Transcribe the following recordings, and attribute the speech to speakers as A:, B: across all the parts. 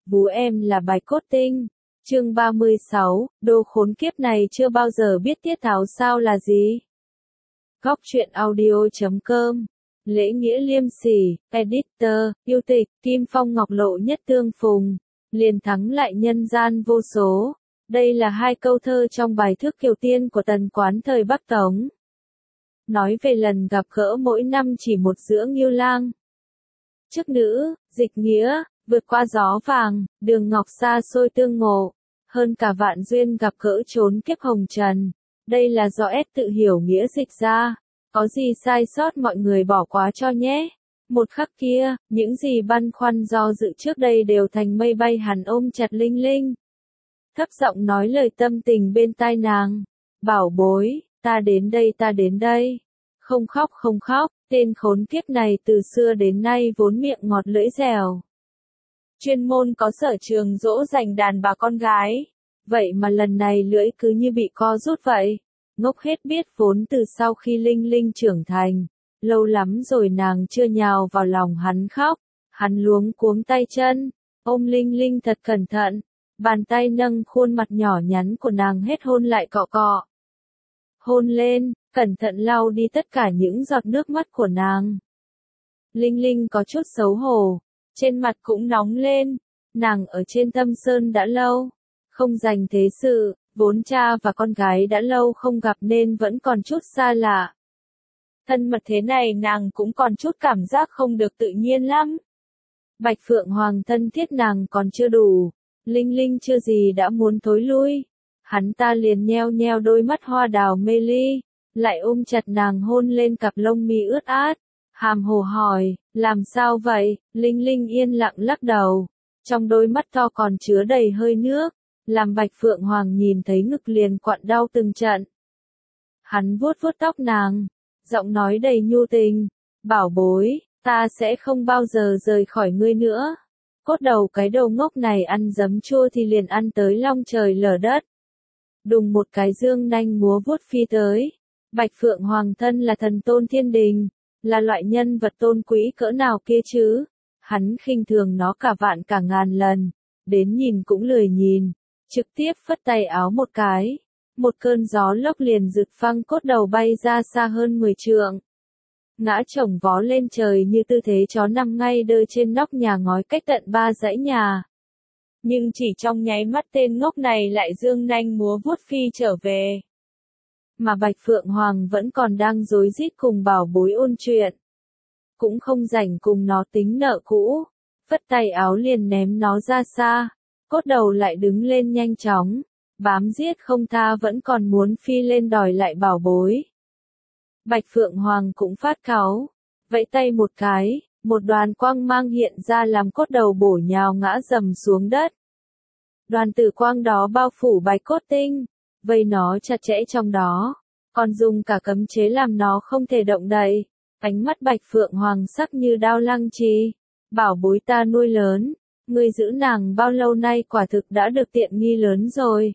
A: Vú em là Bạch Cốt Tinh. Chương 36, đồ khốn kiếp này chưa bao giờ biết tiết tháo sao là gì. Góc truyện audio.com. Lễ nghĩa liêm sỉ, editor, yêu tịch, Kim Phong Ngọc Lộ nhất tương phùng, liền thắng lại nhân gian vô số. Đây là hai câu thơ trong bài Thước Kiều Tiên của Tần Quán thời Bắc Tống. Nói về lần gặp gỡ mỗi năm chỉ một giữa Ngưu Lang. Chức nữ, dịch nghĩa, vượt qua gió vàng, đường ngọc xa xôi tương ngộ, hơn cả vạn duyên gặp gỡ trốn kiếp hồng trần. Đây là do S tự hiểu nghĩa dịch ra. Có gì sai sót mọi người bỏ qua cho nhé. Một khắc kia, những gì băn khoăn do dự trước đây đều thành mây bay hẳn ôm chặt Linh Linh. Thấp giọng nói lời tâm tình bên tai nàng. Bảo bối, ta đến đây ta đến đây. Không khóc không khóc, tên khốn kiếp này từ xưa đến nay vốn miệng ngọt lưỡi dẻo. Chuyên môn có sở trường dỗ dành đàn bà con gái. Vậy mà lần này lưỡi cứ như bị co rút vậy. Ngốc hết biết vốn từ sau khi Linh Linh trưởng thành. Lâu lắm rồi nàng chưa nhào vào lòng hắn khóc. Hắn luống cuống tay chân, ôm Linh Linh thật cẩn thận. Bàn tay nâng khuôn mặt nhỏ nhắn của nàng hết hôn lại cọ cọ. Hôn lên, cẩn thận lau đi tất cả những giọt nước mắt của nàng. Linh Linh có chút xấu hổ, trên mặt cũng nóng lên. Nàng ở trên Thâm Sơn đã lâu, không dành thế sự, vốn cha và con gái đã lâu không gặp nên vẫn còn chút xa lạ. Thân mật thế này nàng cũng còn chút cảm giác không được tự nhiên lắm. Bạch Phượng Hoàng thân thiết nàng còn chưa đủ, Linh Linh chưa gì đã muốn thối lui. Hắn ta liền nheo nheo đôi mắt hoa đào mê ly, lại ôm chặt nàng hôn lên cặp lông mi ướt át. Hàm hồ hỏi, làm sao vậy? Linh Linh yên lặng lắc đầu, trong đôi mắt to còn chứa đầy hơi nước, làm Bạch Phượng Hoàng nhìn thấy ngực liền quặn đau từng trận. Hắn vuốt vuốt tóc nàng, giọng nói đầy nhu tình, bảo bối, ta sẽ không bao giờ rời khỏi ngươi nữa. Cốt đầu cái đầu ngốc này ăn giấm chua thì liền ăn tới long trời lở đất. Đùng một cái dương nanh múa vuốt phi tới. Bạch Phượng Hoàng thân là thần tôn thiên đình, là loại nhân vật tôn quý cỡ nào kia chứ. Hắn khinh thường nó cả vạn cả ngàn lần, đến nhìn cũng lười nhìn, trực tiếp phất tay áo một cái. Một cơn gió lốc liền rực phăng cốt đầu bay ra xa hơn 10 trượng. Ngã chồng vó lên trời như tư thế chó nằm ngay đơ trên nóc nhà ngói cách tận 3 dãy nhà. Nhưng chỉ trong nháy mắt tên ngốc này lại dương nanh múa vuốt phi trở về. Mà Bạch Phượng Hoàng vẫn còn đang rối rít cùng bảo bối ôn chuyện. Cũng không rảnh cùng nó tính nợ cũ. Phất tay áo liền ném nó ra xa. Cốt đầu lại đứng lên nhanh chóng. Bám giết không tha vẫn còn muốn phi lên đòi lại bảo bối. Bạch Phượng Hoàng cũng phát cáu. Vẫy tay một cái, một đoàn quang mang hiện ra làm cốt đầu bổ nhào ngã dầm xuống đất. Đoàn tử quang đó bao phủ Bạch Cốt Tinh, vây nó chặt chẽ trong đó, còn dùng cả cấm chế làm nó không thể động đậy. Ánh mắt Bạch Phượng Hoàng sắc như đao lăng trì. Bảo bối ta nuôi lớn, ngươi giữ nàng bao lâu nay quả thực đã được tiện nghi lớn rồi.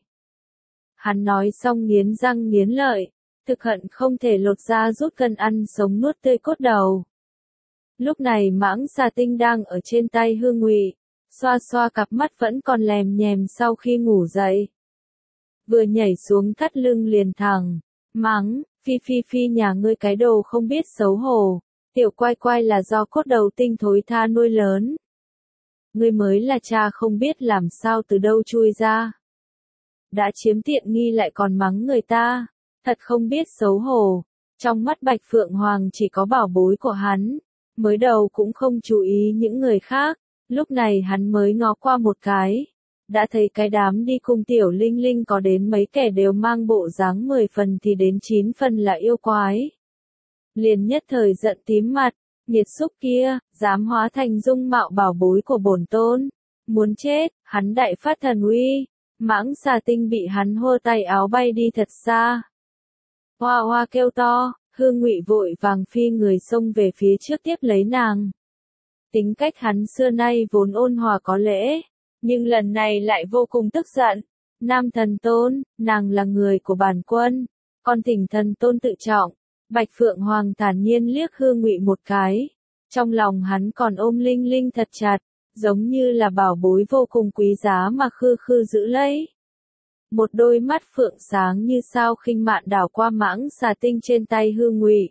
A: Hắn nói xong nghiến răng nghiến lợi, thực hận không thể lột ra rút cân ăn sống nuốt tươi cốt đầu. Lúc này Mãng Xà Tinh đang ở trên tay Hương Ngụy, xoa xoa cặp mắt vẫn còn lèm nhèm sau khi ngủ dậy. Vừa nhảy xuống thắt lưng liền thẳng, mắng, phi phi phi nhà ngươi cái đồ không biết xấu hổ, tiểu quai quai là do cốt đầu tinh thối tha nuôi lớn. Ngươi mới là cha không biết làm sao từ đâu chui ra. Đã chiếm tiện nghi lại còn mắng người ta, thật không biết xấu hổ. Trong mắt Bạch Phượng Hoàng chỉ có bảo bối của hắn, mới đầu cũng không chú ý những người khác, lúc này hắn mới ngó qua một cái. Đã thấy cái đám đi cùng tiểu Linh Linh có đến mấy kẻ đều mang bộ dáng 10 phần thì đến 9 phần là yêu quái. Liền nhất thời giận tím mặt, nghiệt xúc kia, dám hóa thành dung mạo bảo bối của bổn tôn. Muốn chết, hắn đại phát thần uy, Mãng Xà Tinh bị hắn hô tay áo bay đi thật xa. Hoa hoa kêu to, Hương Ngụy vội vàng phi người xông về phía trước tiếp lấy nàng. Tính cách hắn xưa nay vốn ôn hòa có lễ, nhưng lần này lại vô cùng tức giận. Nam thần tôn, nàng là người của bản quân, con thỉnh thần tôn tự trọng. Bạch Phượng Hoàng thản nhiên liếc Hương Ngụy một cái, trong lòng hắn còn ôm Linh Linh thật chặt, giống như là bảo bối vô cùng quý giá mà Khư Khư giữ lấy. Một đôi mắt phượng sáng như sao khinh mạn đảo qua mãng xà tinh trên tay Hương Ngụy.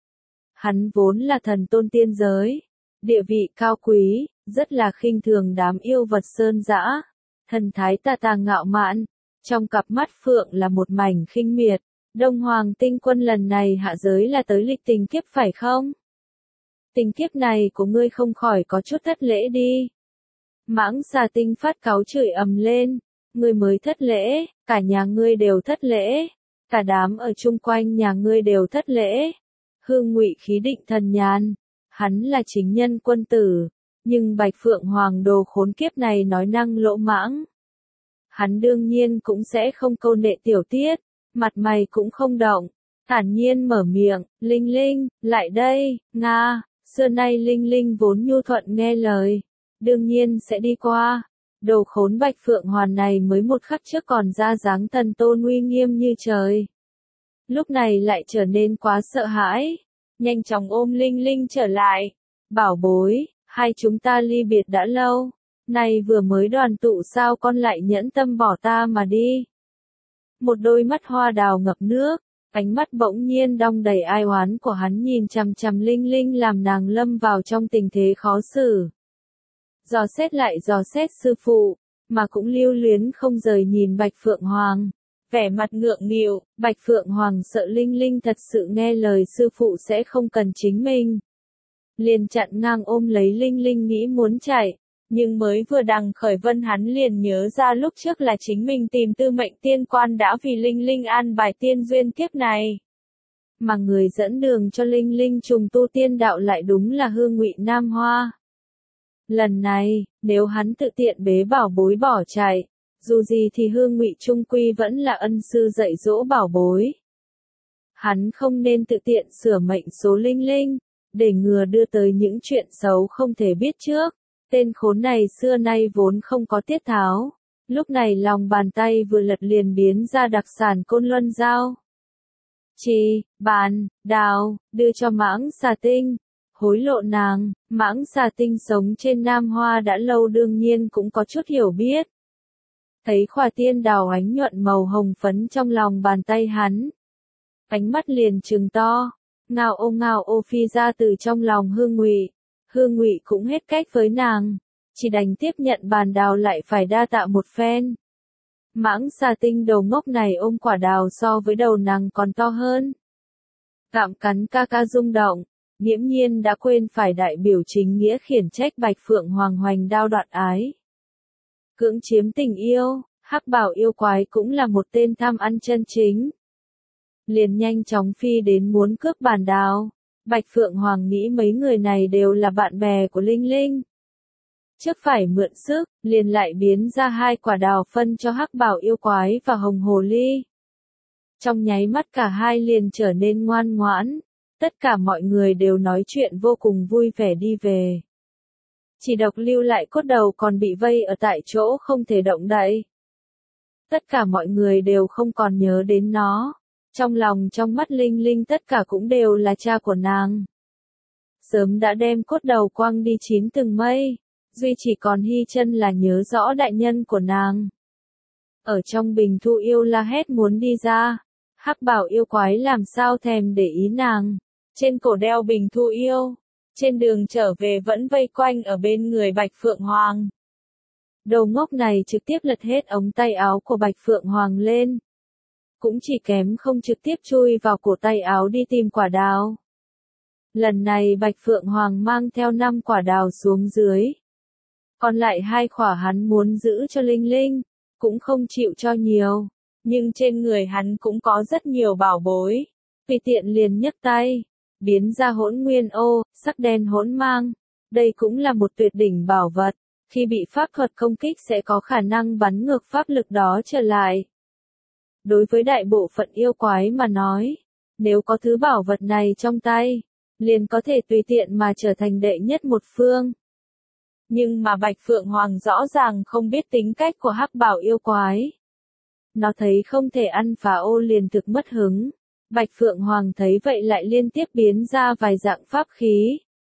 A: Hắn vốn là thần tôn tiên giới, địa vị cao quý, rất là khinh thường đám yêu vật sơn dã, thần thái tà tà ngạo mạn, trong cặp mắt phượng là một mảnh khinh miệt. Đông Hoàng tinh quân lần này hạ giới là tới lịch tình kiếp phải không? Tình kiếp này của ngươi không khỏi có chút thất lễ đi. Mãng xà tinh phát cáu chửi ầm lên, ngươi mới thất lễ, cả nhà ngươi đều thất lễ, cả đám ở chung quanh nhà ngươi đều thất lễ. Hương Ngụy khí định thần nhàn, hắn là chính nhân quân tử, nhưng Bạch Phượng Hoàng đồ khốn kiếp này nói năng lỗ mãng. Hắn đương nhiên cũng sẽ không câu nệ tiểu tiết, mặt mày cũng không động, thản nhiên mở miệng, Linh Linh, lại đây, Nga, xưa nay Linh Linh vốn nhu thuận nghe lời, đương nhiên sẽ đi qua. Đồ khốn Bạch Phượng Hoàng này mới một khắc trước còn ra dáng thần tôn uy nghiêm như trời. Lúc này lại trở nên quá sợ hãi, nhanh chóng ôm Linh Linh trở lại. Bảo bối, hai chúng ta ly biệt đã lâu, này vừa mới đoàn tụ sao con lại nhẫn tâm bỏ ta mà đi. Một đôi mắt hoa đào ngập nước, ánh mắt bỗng nhiên đong đầy ai oán của hắn nhìn chằm chằm Linh Linh làm nàng lâm vào trong tình thế khó xử. Dò xét lại dò xét sư phụ, mà cũng lưu luyến không rời nhìn Bạch Phượng Hoàng. Vẻ mặt ngượng nghịu, Bạch Phượng Hoàng sợ Linh Linh thật sự nghe lời sư phụ sẽ không cần chính mình. Liền chặn ngang ôm lấy Linh Linh nghĩ muốn chạy, nhưng mới vừa đằng khởi vân hắn liền nhớ ra lúc trước là chính mình tìm Tư Mệnh Tiên Quan đã vì Linh Linh an bài tiên duyên kiếp này. Mà người dẫn đường cho Linh Linh trùng tu tiên đạo lại đúng là Hương Ngụy Nam Hoa. Lần này, nếu hắn tự tiện bế bảo bối bỏ chạy, dù gì thì Hương Ngụy trung quy vẫn là ân sư dạy dỗ bảo bối. Hắn không nên tự tiện sửa mệnh số Linh Linh, để ngừa đưa tới những chuyện xấu không thể biết trước. Tên khốn này xưa nay vốn không có tiết tháo, lúc này lòng bàn tay vừa lật liền biến ra đặc sản Côn Luân Dao. Chi, bàn, đào, đưa cho mãng xà tinh, hối lộ nàng. Mãng xà tinh sống trên Nam Hoa đã lâu đương nhiên cũng có chút hiểu biết. Thấy khỏa tiên đào ánh nhuận màu hồng phấn trong lòng bàn tay hắn. Ánh mắt liền trừng to, ngao ô phi ra từ trong lòng Hương Ngụy. Hương Ngụy cũng hết cách với nàng, chỉ đành tiếp nhận bàn đào lại phải đa tạ một phen. Mãng xà tinh đầu ngốc này ôm quả đào so với đầu nàng còn to hơn. Gặm cắn ca ca rung động, nghiễm nhiên đã quên phải đại biểu chính nghĩa khiển trách Bạch Phượng Hoàng hoành đao đoạn ái. Cưỡng chiếm tình yêu, hắc bảo yêu quái cũng là một tên tham ăn chân chính. Liền nhanh chóng phi đến muốn cướp bàn đào. Bạch Phượng Hoàng nghĩ mấy người này đều là bạn bè của Linh Linh. Trước phải mượn sức, liền lại biến ra hai quả đào phân cho hắc bảo yêu quái và hồng hồ ly. Trong nháy mắt cả hai liền trở nên ngoan ngoãn, tất cả mọi người đều nói chuyện vô cùng vui vẻ đi về. Chỉ độc lưu lại cốt đầu còn bị vây ở tại chỗ không thể động đậy. Tất cả mọi người đều không còn nhớ đến nó. Trong lòng trong mắt Linh Linh tất cả cũng đều là cha của nàng. Sớm đã đem cốt đầu quăng đi chín từng mây, duy chỉ còn Hy Chân là nhớ rõ đại nhân của nàng. Ở trong bình thu yêu la hét muốn đi ra, hắc bảo yêu quái làm sao thèm để ý nàng, trên cổ đeo bình thu yêu, trên đường trở về vẫn vây quanh ở bên người Bạch Phượng Hoàng. Đầu ngốc này trực tiếp lật hết ống tay áo của Bạch Phượng Hoàng lên. Cũng chỉ kém không trực tiếp chui vào cổ tay áo đi tìm quả đào. Lần này Bạch Phượng Hoàng mang theo 5 quả đào xuống dưới. Còn lại 2 quả hắn muốn giữ cho Linh Linh, cũng không chịu cho nhiều. Nhưng trên người hắn cũng có rất nhiều bảo bối. Vì tiện liền nhấc tay, biến ra hỗn nguyên ô, sắc đen hỗn mang. Đây cũng là một tuyệt đỉnh bảo vật. Khi bị pháp thuật công kích sẽ có khả năng bắn ngược pháp lực đó trở lại. Đối với đại bộ phận yêu quái mà nói, nếu có thứ bảo vật này trong tay, liền có thể tùy tiện mà trở thành đệ nhất một phương. Nhưng mà Bạch Phượng Hoàng rõ ràng không biết tính cách của hắc bảo yêu quái. Nó thấy không thể ăn phá ô liền thực mất hứng. Bạch Phượng Hoàng thấy vậy lại liên tiếp biến ra vài dạng pháp khí.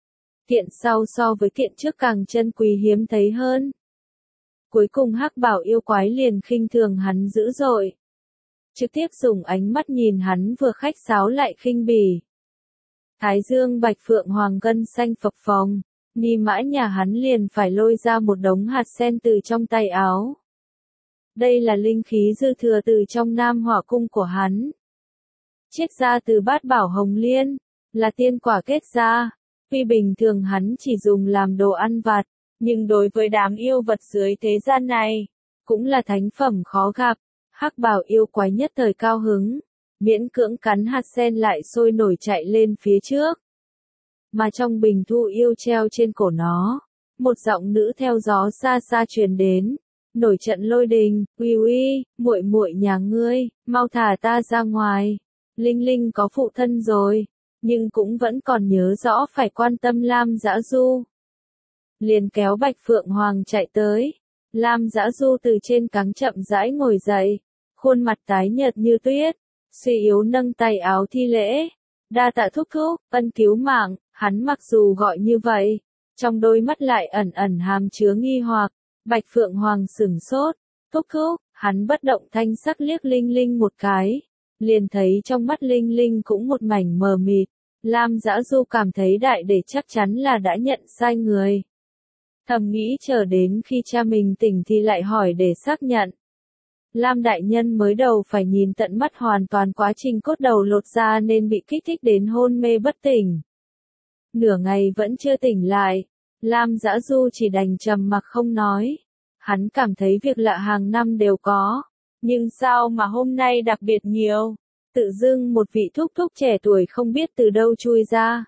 A: Kiện sau so với kiện trước càng chân quý hiếm thấy hơn. Cuối cùng Hắc Bảo yêu quái liền khinh thường hắn dữ dội. Trực tiếp dùng ánh mắt nhìn hắn vừa khách sáo lại khinh bỉ. Thái dương Bạch Phượng Hoàng gân xanh phập phồng, Ni Mã nhà hắn liền phải lôi ra một đống hạt sen từ trong tay áo. Đây là linh khí dư thừa từ trong Nam Hỏa cung của hắn. Chiết ra từ Bát Bảo Hồng Liên, là tiên quả kết ra. Tuy bình thường hắn chỉ dùng làm đồ ăn vặt, nhưng đối với đám yêu vật dưới thế gian này, cũng là thánh phẩm khó gặp. Hắc Bảo yêu quái nhất thời cao hứng, miễn cưỡng cắn hạt sen lại sôi nổi chạy lên phía trước. Mà trong bình thu yêu treo trên cổ nó, một giọng nữ theo gió xa xa truyền đến, nổi trận lôi đình, uy uy, muội muội nhà ngươi, mau thả ta ra ngoài. Linh Linh có phụ thân rồi, nhưng cũng vẫn còn nhớ rõ phải quan tâm Lam Dã Du. Liền kéo Bạch Phượng Hoàng chạy tới, Lam Dã Du từ trên cáng chậm rãi ngồi dậy, khuôn mặt tái nhợt như tuyết, suy yếu nâng tay áo thi lễ. Đa tạ thúc thúc, ân cứu mạng, hắn mặc dù gọi như vậy, trong đôi mắt lại ẩn ẩn hàm chứa nghi hoặc. Bạch Phượng Hoàng sửng sốt, thúc thúc, hắn bất động thanh sắc liếc Linh Linh một cái, liền thấy trong mắt Linh Linh cũng một mảnh mờ mịt. Lam Dã Du cảm thấy đại để chắc chắn là đã nhận sai người. Thầm nghĩ chờ đến khi cha mình tỉnh thì lại hỏi để xác nhận. Lam đại nhân mới đầu phải nhìn tận mắt hoàn toàn quá trình cốt đầu lột ra nên bị kích thích đến hôn mê bất tỉnh. Nửa ngày vẫn chưa tỉnh lại, Lam Dã Du chỉ đành trầm mặc không nói. Hắn cảm thấy việc lạ hàng năm đều có, nhưng sao mà hôm nay đặc biệt nhiều, tự dưng một vị thúc thúc trẻ tuổi không biết từ đâu chui ra.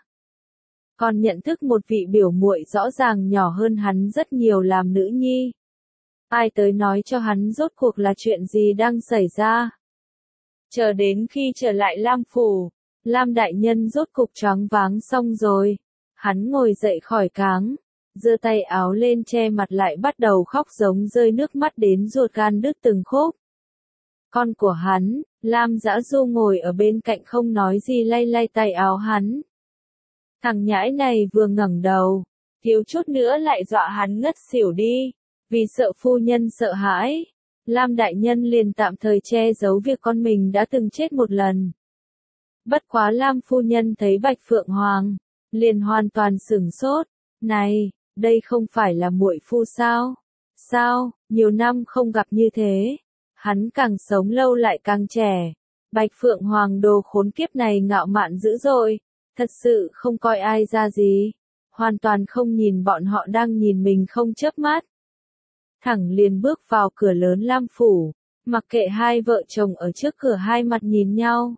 A: Còn nhận thức một vị biểu muội rõ ràng nhỏ hơn hắn rất nhiều làm nữ nhi. Ai tới nói cho hắn rốt cuộc là chuyện gì đang xảy ra. Chờ đến khi trở lại Lam phủ, Lam đại nhân rốt cục choáng váng xong rồi. Hắn ngồi dậy khỏi cáng, giơ tay áo lên che mặt lại bắt đầu khóc giống rơi nước mắt đến ruột gan đứt từng khúc. Con của hắn, Lam Dã Du ngồi ở bên cạnh không nói gì lay lay tay áo hắn. Thằng nhãi này vừa ngẩng đầu, thiếu chút nữa lại dọa hắn ngất xỉu đi. Vì sợ phu nhân sợ hãi, Lam đại nhân liền tạm thời che giấu việc con mình đã từng chết một lần. Bất quá Lam phu nhân thấy Bạch Phượng Hoàng, liền hoàn toàn sửng sốt. Này, đây không phải là muội phu sao? Sao, nhiều năm không gặp như thế. Hắn càng sống lâu lại càng trẻ. Bạch Phượng Hoàng đồ khốn kiếp này ngạo mạn dữ dội, thật sự không coi ai ra gì. Hoàn toàn không nhìn bọn họ đang nhìn mình không chớp mắt. Thẳng liền bước vào cửa lớn Lam phủ, mặc kệ hai vợ chồng ở trước cửa hai mặt nhìn nhau.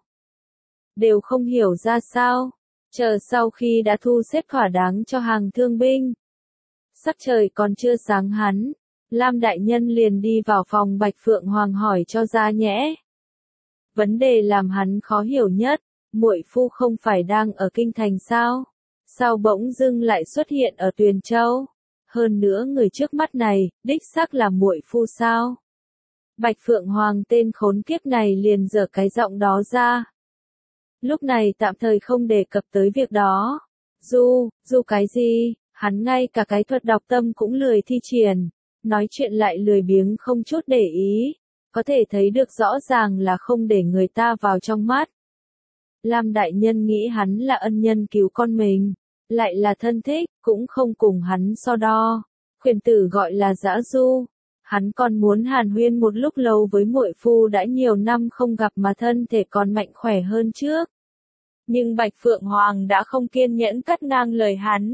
A: Đều không hiểu ra sao, chờ sau khi đã thu xếp thỏa đáng cho hàng thương binh. Sắc trời còn chưa sáng hắn, Lam đại nhân liền đi vào phòng Bạch Phượng Hoàng hỏi cho ra nhẽ. Vấn đề làm hắn khó hiểu nhất, muội phu không phải đang ở kinh thành sao? Sao bỗng dưng lại xuất hiện ở Tuyền Châu? Hơn nữa người trước mắt này, đích xác là muội phu sao? Bạch Phượng Hoàng tên khốn kiếp này liền giở cái giọng đó ra. Lúc này tạm thời không đề cập tới việc đó. Du cái gì, hắn ngay cả cái thuật đọc tâm cũng lười thi triển, nói chuyện lại lười biếng không chút để ý, có thể thấy được rõ ràng là không để người ta vào trong mắt. Lam đại nhân nghĩ hắn là ân nhân cứu con mình, lại là thân thích, cũng không cùng hắn so đo. Khuyển tử gọi là Dã Du, hắn còn muốn hàn huyên một lúc lâu với muội phu đã nhiều năm không gặp mà thân thể còn mạnh khỏe hơn trước. Nhưng Bạch Phượng Hoàng đã không kiên nhẫn cắt ngang lời hắn.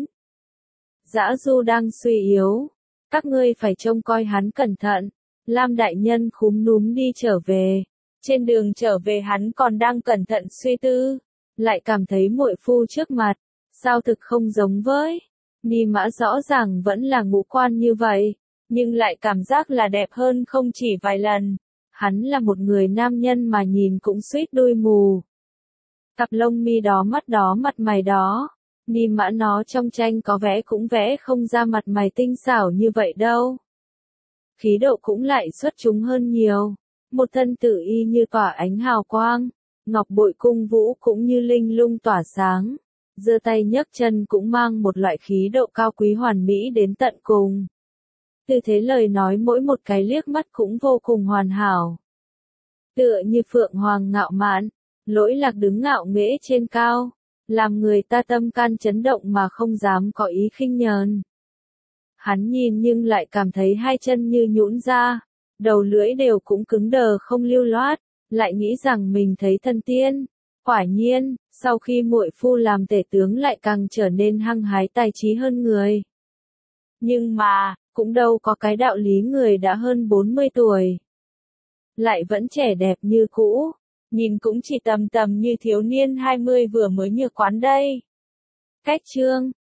A: Dã Du đang suy yếu, các ngươi phải trông coi hắn cẩn thận. Lam đại nhân khúm núm đi trở về, trên đường trở về hắn còn đang cẩn thận suy tư, lại cảm thấy muội phu trước mặt, sao thực không giống với Ni Mã rõ ràng vẫn là ngũ quan như vậy, nhưng lại cảm giác là đẹp hơn không chỉ vài lần. Hắn là một người nam nhân mà nhìn cũng suýt đuôi mù. Cặp lông mi đó mắt đó mặt mày đó, Ni Mã nó trong tranh có vẽ cũng vẽ không ra mặt mày tinh xảo như vậy đâu. Khí độ cũng lại xuất chúng hơn nhiều, một thân tự y như tỏa ánh hào quang, ngọc bội cung vũ cũng như linh lung tỏa sáng. giơ tay nhấc chân cũng mang một loại khí độ cao quý hoàn mỹ đến tận cùng. Tư thế lời nói mỗi một cái liếc mắt cũng vô cùng hoàn hảo. Tựa như phượng hoàng ngạo mạn, lỗi lạc đứng ngạo nghễ trên cao, làm người ta tâm can chấn động mà không dám có ý khinh nhờn. Hắn nhìn nhưng lại cảm thấy hai chân như nhũn ra, đầu lưỡi đều cũng cứng đờ không lưu loát, lại nghĩ rằng mình thấy thần tiên. Quả nhiên, sau khi muội phu làm tể tướng lại càng trở nên hăng hái tài trí hơn người. Nhưng mà, cũng đâu có cái đạo lý người đã hơn 40 tuổi. Lại vẫn trẻ đẹp như cũ, nhìn cũng chỉ tầm tầm như thiếu niên 20 vừa mới nhược quán đây. Cách chương